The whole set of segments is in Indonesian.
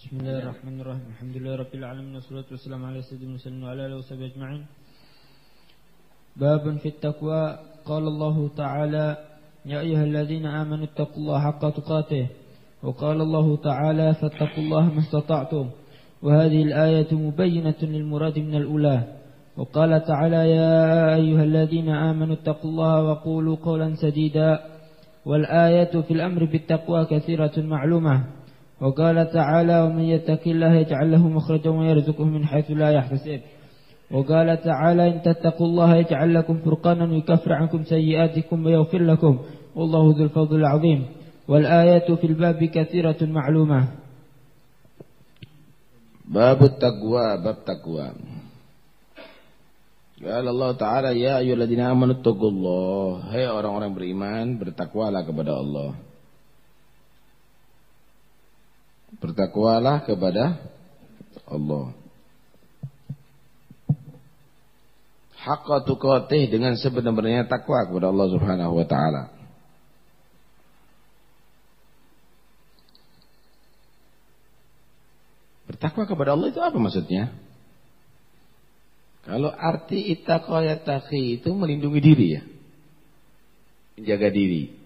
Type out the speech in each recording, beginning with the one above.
Bismillahirrahmanirrahim. Alhamdulillahirabbil alamin wassalatu wassalamu ala sayyidil mursalin wa ala alihi washabihi ajma'in. Babun fit taqwa. Qala Allah Ta'ala ya ayyuhalladzina amanu taqullaha haqqa tuqatih. Wa qala Allah Ta'ala fattaqullaha mastata'tum. Wa hadhihi al-ayatu mubayyinatun lil murad min al-ula. Wa qala Ta'ala ya ayyuhalladzina amanu taqullaha wa qulu qawlan sadida. Wal ayatu fil amri bit taqwa katsiratun ma'lumah. وقال تعالى ومن يتق الله يجعل له مخرجا ويرزقه من حيث لا يحتسب وقال تعالى إن تتقوا الله يجعل لكم فرقانا ويكفر عنكم سيئاتكم ويغفر لكم والله ذو الفضل العظيم والآيات في الباب كثيرة معلومة. باب التقوى. باب تقوى. قال Allah Ta'ala ya ayyuhalladzina amanu taqullaha. Hai orang-orang beriman, bertakwalah kepada Allah. Bertakwalah kepada Allah. Haqqa tuqatih, dengan sebenar-benarnya takwa kepada Allah Subhanahu wa taala. Bertakwa kepada Allah itu apa maksudnya? Kalau arti ittaqa yattaqi itu melindungi diri ya. Menjaga diri.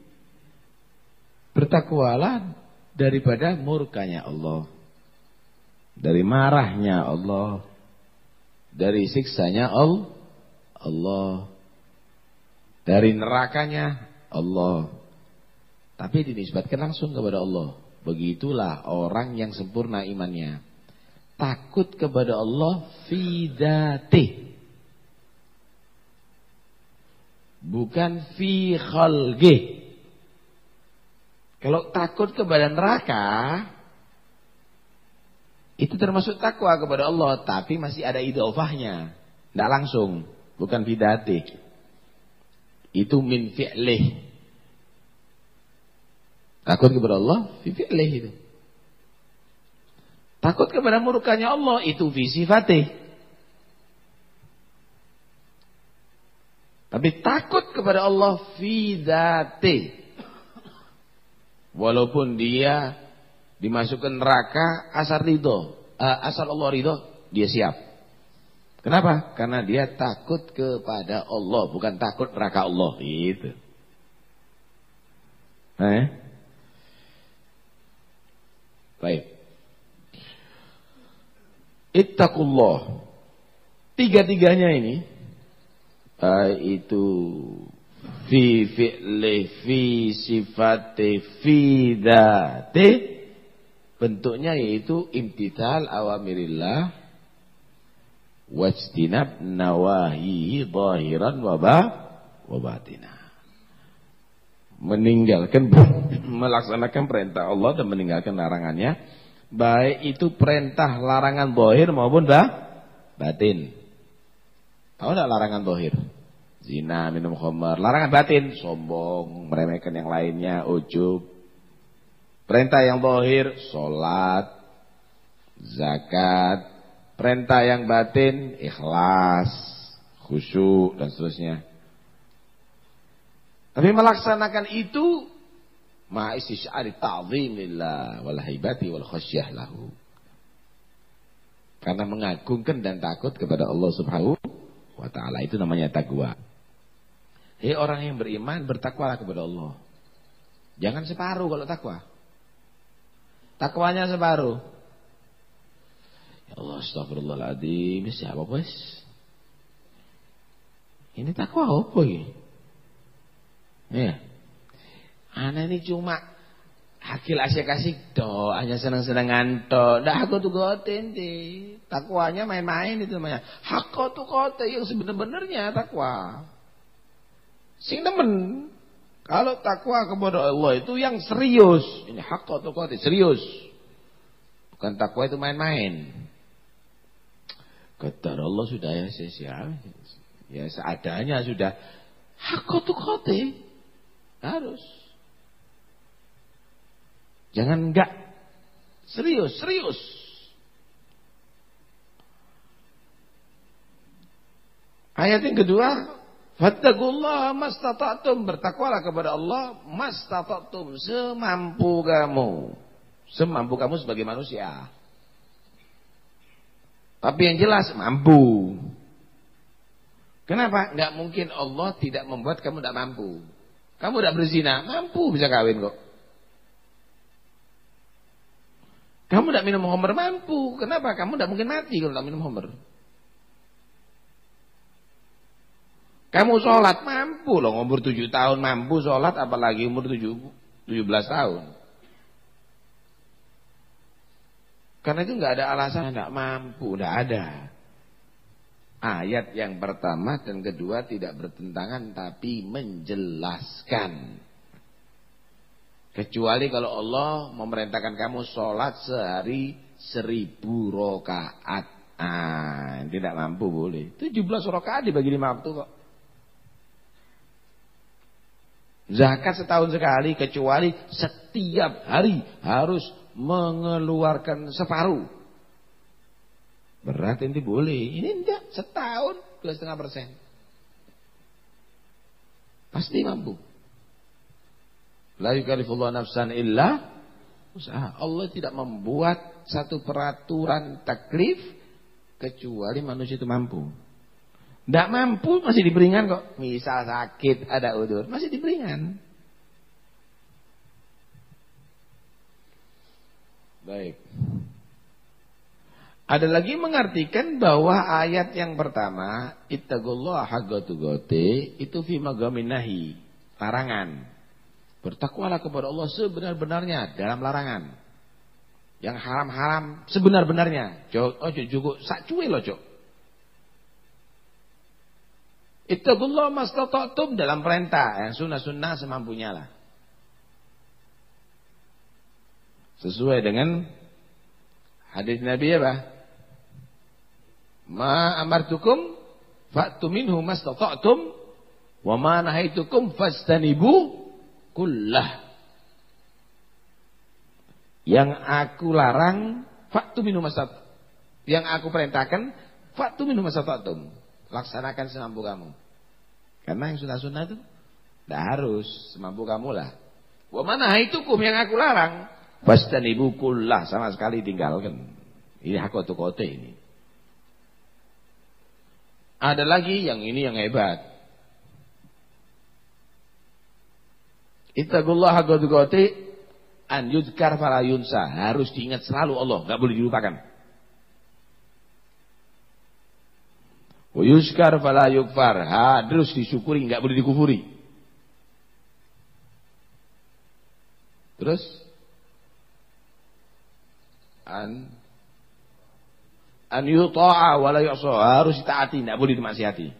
Bertakwalah daripada murkanya Allah, dari marahnya Allah, dari siksanya Allah, dari nerakanya Allah. Tapi dinisbatkan langsung kepada Allah. Begitulah orang yang sempurna imannya. Takut kepada Allah fi dzatih, bukan fi khalqih. Kalau takut kepada neraka, itu termasuk takwa kepada Allah, tapi masih ada idhofahnya, tidak langsung, bukan bidati. Itu min fi'lih. Takut kepada Allah, fi fi'lih itu. Takut kepada murkanya Allah, itu fi sifatih. Tapi takut kepada Allah fi dzatih. Walaupun dia dimasukkan neraka, asal Allah ridho, dia siap. Kenapa? Karena dia takut kepada Allah, bukan takut neraka Allah. Gitu. Baik. Ittaqullah. Tiga-tiganya ini, itu fi fi'li, fi sifati, fi dzati, bentuknya yaitu imtithal awamirillah wajtinab nawahihi zahiran wa batina. Meninggalkan, melaksanakan perintah Allah dan meninggalkan larangannya, baik itu perintah larangan zahir maupun batin. Tahu enggak larangan zahir? Zina, minum khamar. Larangan batin, sombong, meremehkan yang lainnya, ujub. Perintah yang zahir, salat, zakat. Perintah yang batin, ikhlas, khusyuk dan seterusnya. Tapi melaksanakan itu ma'istisyari ta'zimillah wal haibati wal khasyah lahu. Karena mengagungkan dan takut kepada Allah Subhanahu wa taala, itu namanya takwa. Hei orang yang beriman, bertakwalah kepada Allah. Jangan separuh kalau takwa. Takwanya separuh. Ya Allah, astagfirullahaladzim. Siapa bos? Ini takwa apa ini? Ya. Anak ini cuma hakil asyik-asyik toh, hanya senang-senangan toh. Dah aku tuh goten deh. Takwanya main-main itu namanya. Hakku tuh kote yang sebenar-benarnya takwa. Sing demen. Kalau takwa kepada Allah itu yang serius. Ini hakku tuh kote serius. Bukan takwa itu main-main. Kata Allah sudah ya siap. Ya seadanya sudah. Hakku tuh kote harus. Jangan enggak. Serius. Ayat yang kedua, fattaqullaha mastata'tum, bertakwalah kepada Allah mastata'tum, semampu kamu. Semampu kamu sebagai manusia. Tapi yang jelas mampu. Kenapa? Enggak mungkin Allah tidak membuat kamu tidak mampu. Kamu tidak berzina, mampu bisa kawin kok. Kamu tidak minum khamr, mampu. Kenapa? Kamu tidak mungkin mati kalau tidak minum khamr. Kamu sholat, mampu loh. Umur 7 tahun mampu sholat, apalagi umur 17 tahun. Karena itu nggak ada alasan tidak mampu, tidak ada. Ayat yang pertama dan kedua tidak bertentangan tapi menjelaskan. Kecuali kalau Allah memerintahkan kamu sholat sehari 1000 rakaat. Tidak mampu boleh. 17 rakaat dibagi 5 waktu kok. Zakat setahun sekali kecuali setiap hari harus mengeluarkan separuh. Berat ini boleh. Ini enggak, setahun 2,5%. Pasti mampu. La yukallifullahu nafsan illa usaha. Allah tidak membuat satu peraturan taklif kecuali manusia itu mampu. Tidak mampu masih diberikan kok. Misal sakit ada udur masih diberikan. Baik. Ada lagi mengartikan bahwa ayat yang pertama ittaqullaha haqqa tuqatih itu fi magamin nahi, larangan. Bertakwalah kepada Allah sebenar-benarnya dalam larangan. Yang haram-haram sebenar-benarnya. Ojo cukup sak cuwe loh, Cok. Ittaqullaha mastata'tum dalam perintah, yang sunnah-sunnah semampunya lah. Sesuai dengan hadis Nabi apa? Ma amartukum fa'tu minhu mastata'tum wa ma nahaitukum fastanibu kullah. Yang aku larang fa'tu minhu mastata'tum. Yang aku perintahkan fa'tu minhu mastata'tum. Laksanakan semampu kamu. Karena yang sunnah-sunnah itu tidak harus semampu kamu lah. Wa ma nahaitukum yang aku larang fastanibu kullah, sama sekali tinggalkan. Ini haqqatu qatih ini. Ada lagi yang ini yang hebat. Ittaqullaha haqqa tuqatih an yuzkar fala yunsa. Harus diingat selalu Allah, enggak boleh dilupakan. Wa yuzkar fala yukfar. Harus disyukuri, enggak boleh dikufuri. Terus an yuta'a wa la yu'sa, harus ditaati, tidak boleh dimaksiati.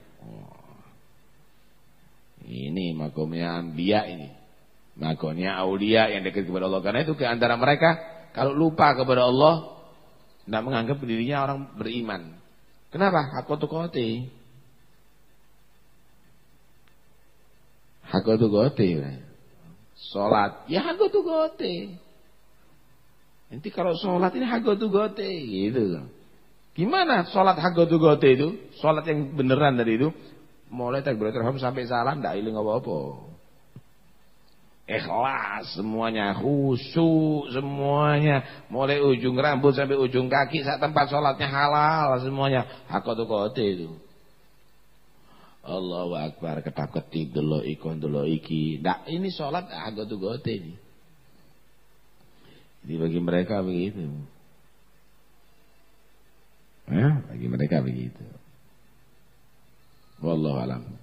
Ini makomnya anbiya ini. Makomnya aulia yang dekat kepada Allah. Karena itu ke antara mereka kalau lupa kepada Allah tidak menganggap dirinya orang beriman. Kenapa? Haqqatu qatih. Haqqatu qatih. Salat, ya haqqatu qatih. Nanti kalau sholat ini haqqatu qatih gitu. Gimana sholat haqqatu qatih itu? Sholat yang beneran tadi itu mulai takbiratul ihram sampai salam ndak iling apa-apa. Ikhlas semuanya, khusyuk semuanya, mulai ujung rambut sampai ujung kaki sak tempat sholatnya halal semuanya. Haqqatu qatih itu. Allahu akbar, ketak-ketik delok ikon delok iki. Ndak, ini sholat haqqatu qatih ini. Jadi bagi mereka begitu. Ya, bagi mereka begitu. Wallahu alam.